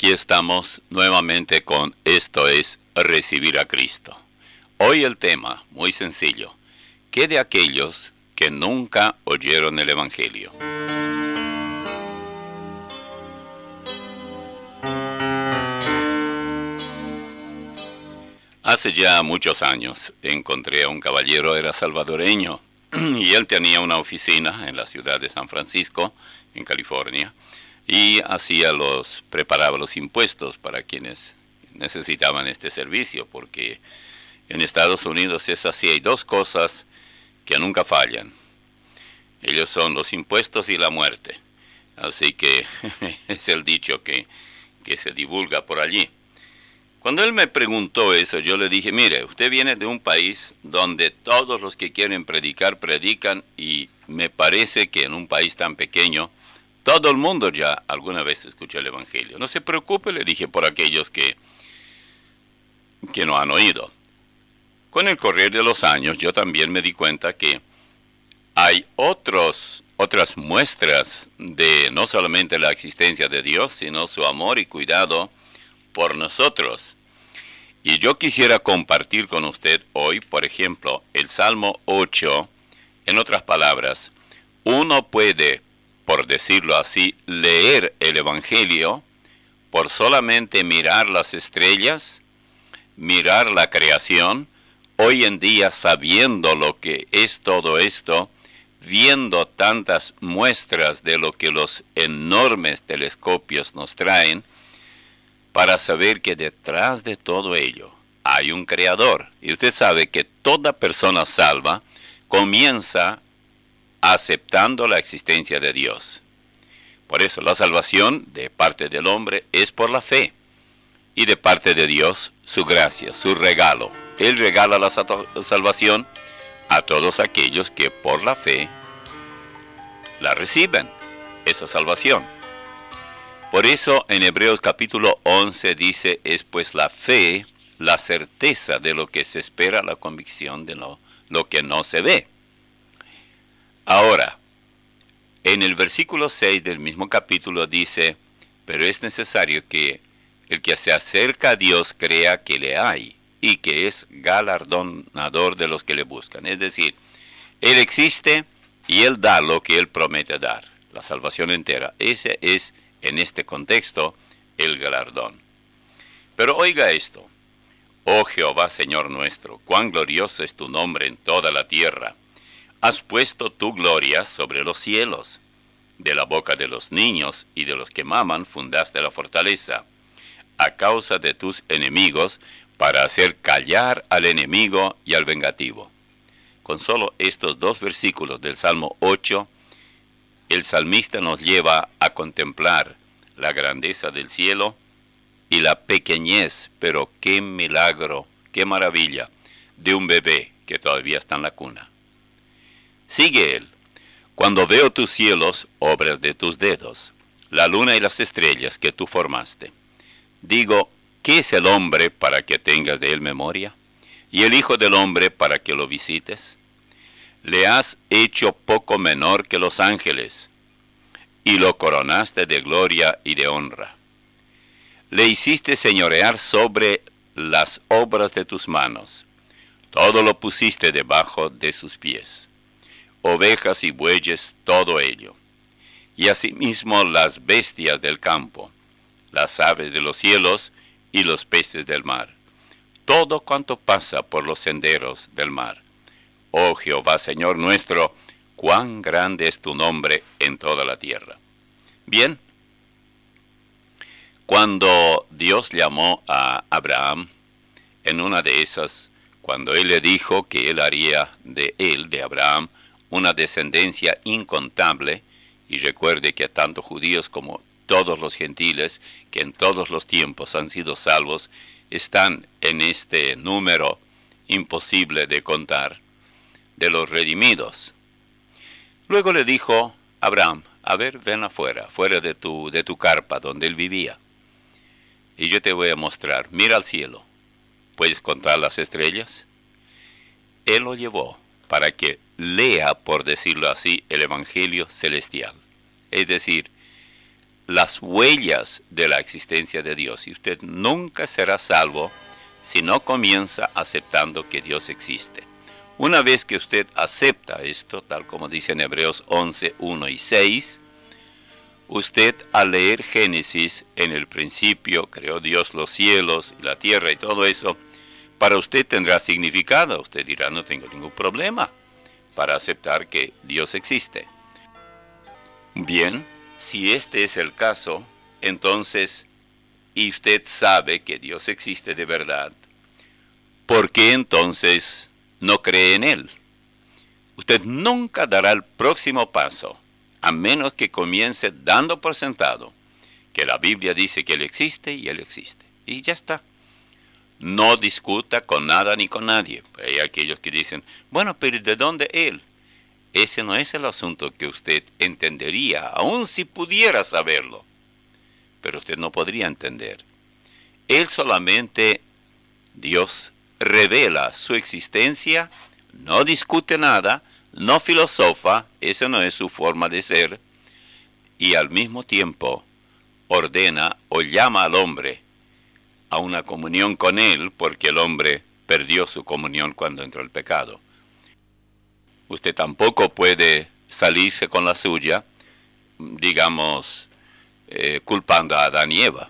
Aquí estamos nuevamente con Esto es Recibir a Cristo. Hoy el tema, muy sencillo. ¿Qué de aquellos que nunca oyeron el Evangelio? Hace ya muchos años encontré a un caballero, era salvadoreño, y él tenía una oficina en la ciudad de San Francisco, en California, y preparaba los impuestos para quienes necesitaban este servicio, porque en Estados Unidos es así, hay dos cosas que nunca fallan. Ellos son los impuestos y la muerte. Así que es el dicho que se divulga por allí. Cuando él me preguntó eso, yo le dije, mire, usted viene de un país donde todos los que quieren predicar, predican, y me parece que en un país tan pequeño, todo el mundo ya alguna vez escuchó el Evangelio. No se preocupe, le dije, por aquellos que no han oído. Con el correr de los años, yo también me di cuenta que hay otras muestras de no solamente la existencia de Dios, sino su amor y cuidado por nosotros. Y yo quisiera compartir con usted hoy, por ejemplo, el Salmo 8. En otras palabras, uno puede, por decirlo así, leer el Evangelio por solamente mirar las estrellas, mirar la creación. Hoy en día, sabiendo lo que es todo esto, viendo tantas muestras de lo que los enormes telescopios nos traen, para saber que detrás de todo ello hay un creador. Y usted sabe que toda persona salva comienza aceptando la existencia de Dios. Por eso la salvación de parte del hombre es por la fe. Y de parte de Dios, su gracia, su regalo. Él regala la salvación a todos aquellos que por la fe la reciben, esa salvación. Por eso en Hebreos capítulo 11 dice, es pues la fe, la certeza de lo que se espera, la convicción de lo que no se ve. Ahora, en el versículo 6 del mismo capítulo dice, pero es necesario que el que se acerca a Dios crea que le hay y que es galardonador de los que le buscan. Es decir, Él existe y Él da lo que Él promete dar, la salvación entera. Ese es, en este contexto, el galardón. Pero oiga esto. Oh Jehová, Señor nuestro, cuán glorioso es tu nombre en toda la tierra. Has puesto tu gloria sobre los cielos. De la boca de los niños y de los que maman fundaste la fortaleza. A causa de tus enemigos, para hacer callar al enemigo y al vengativo. Con solo estos dos versículos del Salmo 8, el salmista nos lleva a contemplar la grandeza del cielo y la pequeñez, pero qué milagro, qué maravilla, de un bebé que todavía está en la cuna. Sigue él. Cuando veo tus cielos, obras de tus dedos, la luna y las estrellas que tú formaste, digo, ¿qué es el hombre para que tengas de él memoria? ¿Y el hijo del hombre para que lo visites? Le has hecho poco menor que los ángeles, y lo coronaste de gloria y de honra. Le hiciste señorear sobre las obras de tus manos. Todo lo pusiste debajo de sus pies. Ovejas y bueyes, todo ello. Y asimismo las bestias del campo, las aves de los cielos y los peces del mar. Todo cuanto pasa por los senderos del mar. Oh Jehová, Señor nuestro, cuán grande es tu nombre en toda la tierra. Bien, cuando Dios llamó a Abraham, en una de esas, cuando Él le dijo que Él haría de Abraham, una descendencia incontable, y recuerde que tanto judíos como todos los gentiles, que en todos los tiempos han sido salvos, están en este número imposible de contar, de los redimidos. Luego le dijo Abraham, a ver, ven afuera, fuera de tu carpa donde él vivía. Y yo te voy a mostrar, mira al cielo, ¿puedes contar las estrellas? Él lo llevó para que lea, por decirlo así, el Evangelio celestial. Es decir, las huellas de la existencia de Dios. Y usted nunca será salvo si no comienza aceptando que Dios existe. Una vez que usted acepta esto, tal como dice en Hebreos 11, 1 y 6, usted al leer Génesis, en el principio creó Dios los cielos y la tierra y todo eso, para usted tendrá significado. Usted dirá, no tengo ningún problema para aceptar que Dios existe. Bien, si este es el caso, entonces, y usted sabe que Dios existe de verdad, ¿por qué entonces no cree en Él? Usted nunca dará el próximo paso, a menos que comience dando por sentado que la Biblia dice que Él existe y Él existe. Y ya está. No discuta con nada ni con nadie. Hay aquellos que dicen, bueno, pero ¿de dónde Él? Ese no es el asunto que usted entendería, aun si pudiera saberlo. Pero usted no podría entender. Él solamente, Dios, revela su existencia, no discute nada, no filosofa, esa no es su forma de ser, y al mismo tiempo ordena o llama al hombre a una comunión con Él, porque el hombre perdió su comunión cuando entró el pecado. Usted tampoco puede salirse con la suya, digamos, culpando a Adán y Eva.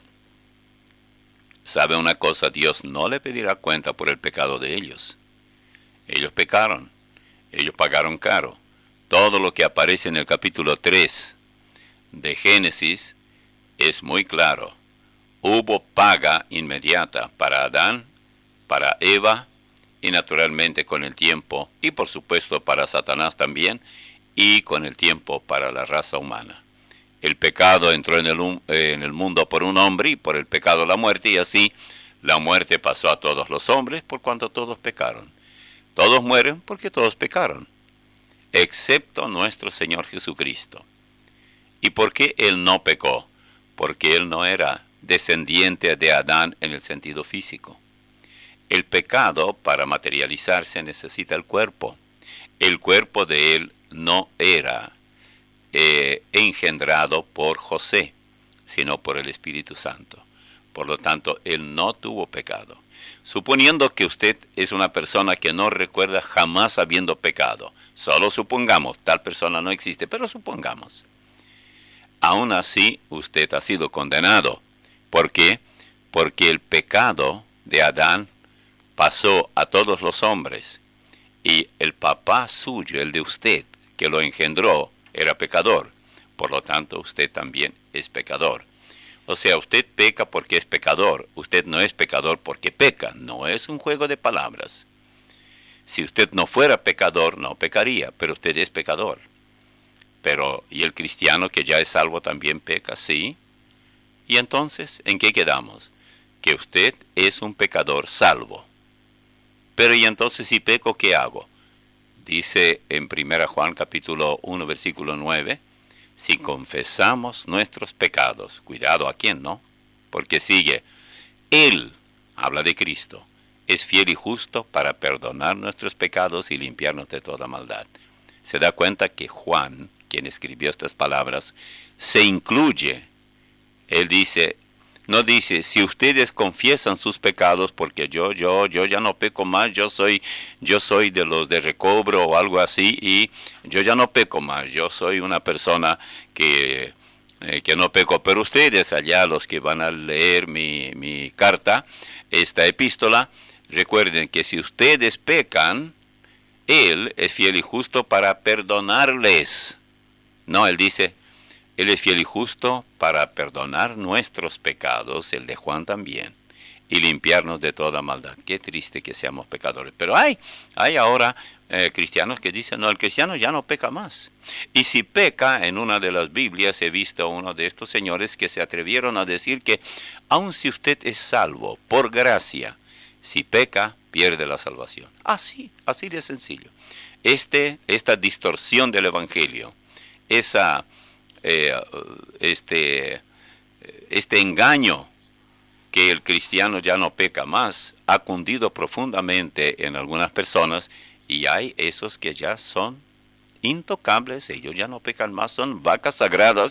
¿Sabe una cosa? Dios no le pedirá cuenta por el pecado de ellos. Ellos pecaron, ellos pagaron caro. Todo lo que aparece en el capítulo 3 de Génesis es muy claro. Hubo paga inmediata para Adán, para Eva, y naturalmente con el tiempo, y por supuesto para Satanás también, y con el tiempo para la raza humana. El pecado entró en el mundo por un hombre, y por el pecado la muerte, y así la muerte pasó a todos los hombres, por cuanto todos pecaron. Todos mueren porque todos pecaron, excepto nuestro Señor Jesucristo. ¿Y por qué Él no pecó? Porque Él no era descendiente de Adán en el sentido físico. El pecado, para materializarse, necesita el cuerpo. El cuerpo de Él no era engendrado por José, sino por el Espíritu Santo. Por lo tanto, Él no tuvo pecado. Suponiendo que usted es una persona que no recuerda jamás habiendo pecado, solo supongamos, tal persona no existe, pero supongamos. Aún así, usted ha sido condenado. ¿Por qué? Porque el pecado de Adán pasó a todos los hombres, y el papá suyo, el de usted, que lo engendró, era pecador. Por lo tanto, usted también es pecador. O sea, usted peca porque es pecador. Usted no es pecador porque peca. No es un juego de palabras. Si usted no fuera pecador, no pecaría, pero usted es pecador. Pero, ¿y el cristiano que ya es salvo también peca? Sí. ¿Y entonces en qué quedamos? Que usted es un pecador salvo. Pero ¿y entonces si peco, qué hago? Dice en 1 Juan capítulo 1 versículo 9, si confesamos nuestros pecados, cuidado a quién, ¿no? Porque sigue, Él, habla de Cristo, es fiel y justo para perdonar nuestros pecados y limpiarnos de toda maldad. Se da cuenta que Juan, quien escribió estas palabras, se incluye. Él dice, no dice, si ustedes confiesan sus pecados, porque yo ya no peco más, yo soy de los de recobro o algo así, y yo ya no peco más, yo soy una persona que no peco. Pero ustedes allá, los que van a leer mi carta, esta epístola, recuerden que si ustedes pecan, Él es fiel y justo para perdonarles. No, Él dice, Él es fiel y justo para perdonar nuestros pecados, el de Juan también, y limpiarnos de toda maldad. Qué triste que seamos pecadores. Pero hay ahora cristianos que dicen, no, el cristiano ya no peca más. Y si peca, en una de las Biblias he visto a uno de estos señores que se atrevieron a decir que, aun si usted es salvo por gracia, si peca, pierde la salvación. Así de sencillo. Esta distorsión del Evangelio, este engaño que el cristiano ya no peca más, ha cundido profundamente en algunas personas, y hay esos que ya son intocables, ellos ya no pecan más, son vacas sagradas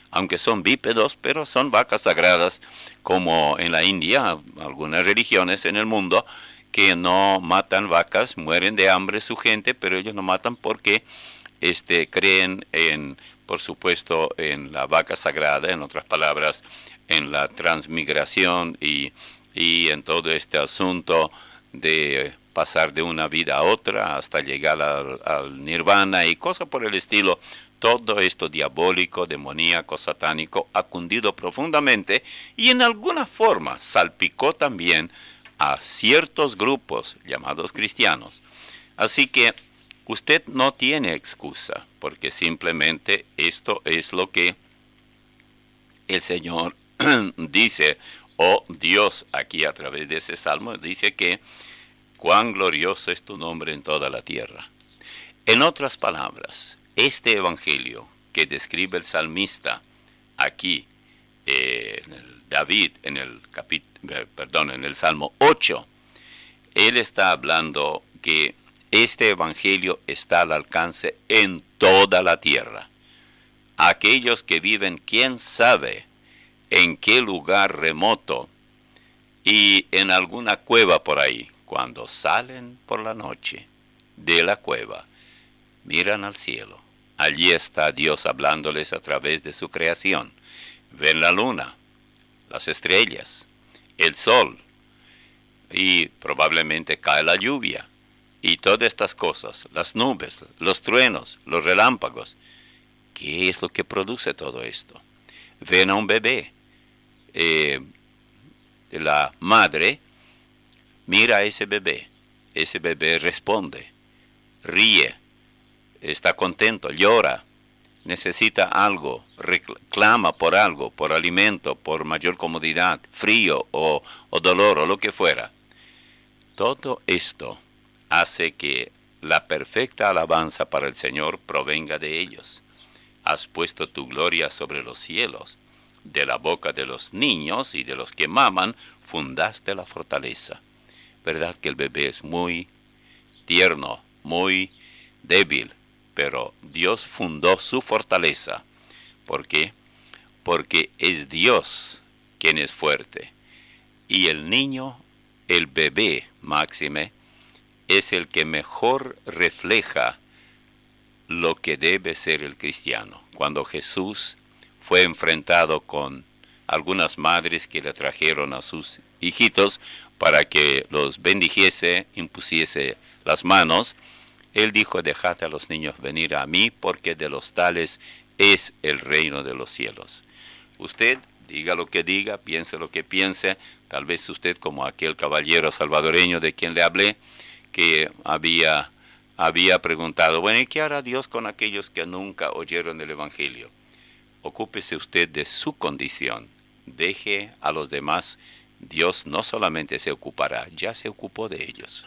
aunque son bípedos, pero son vacas sagradas, como en la India, algunas religiones en el mundo, que no matan vacas, mueren de hambre su gente, pero ellos no matan porque creen en, por supuesto, en la vaca sagrada, en otras palabras, en la transmigración y en todo este asunto de pasar de una vida a otra hasta llegar al nirvana y cosas por el estilo. Todo esto diabólico, demoníaco, satánico ha cundido profundamente y en alguna forma salpicó también a ciertos grupos llamados cristianos. Así que usted no tiene excusa, porque simplemente esto es lo que el Señor dice, o Dios aquí a través de ese salmo, dice que cuán glorioso es tu nombre en toda la tierra. En otras palabras, este evangelio que describe el salmista aquí, David, en el Salmo 8, él está hablando que este evangelio está al alcance en toda la tierra. Aquellos que viven, quién sabe, en qué lugar remoto y en alguna cueva por ahí, cuando salen por la noche de la cueva, miran al cielo. Allí está Dios hablándoles a través de su creación. Ven la luna, las estrellas, el sol, y probablemente cae la lluvia, y todas estas cosas, las nubes, los truenos, los relámpagos. ¿Qué es lo que produce todo esto? Ven a un bebé. La madre mira a ese bebé responde, ríe, está contento, llora, necesita algo, reclama por algo, por alimento, por mayor comodidad, frío o dolor o lo que fuera. Todo esto hace que la perfecta alabanza para el Señor provenga de ellos. Has puesto tu gloria sobre los cielos. De la boca de los niños y de los que maman, fundaste la fortaleza. ¿Verdad que el bebé es muy tierno, muy débil? Pero Dios fundó su fortaleza. ¿Por qué? Porque es Dios quien es fuerte. Y el niño, el bebé máxime, es el que mejor refleja lo que debe ser el cristiano. Cuando Jesús fue enfrentado con algunas madres que le trajeron a sus hijitos para que los bendijese, impusiese las manos, él dijo, dejad a los niños venir a mí, porque de los tales es el reino de los cielos. Usted diga lo que diga, piense lo que piense, tal vez usted como aquel caballero salvadoreño de quien le hablé, que había preguntado, bueno, ¿y qué hará Dios con aquellos que nunca oyeron el evangelio? Ocúpese usted de su condición, deje a los demás, Dios no solamente se ocupará, ya se ocupó de ellos.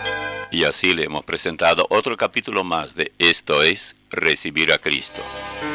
Y así le hemos presentado otro capítulo más de Esto es Recibir a Cristo.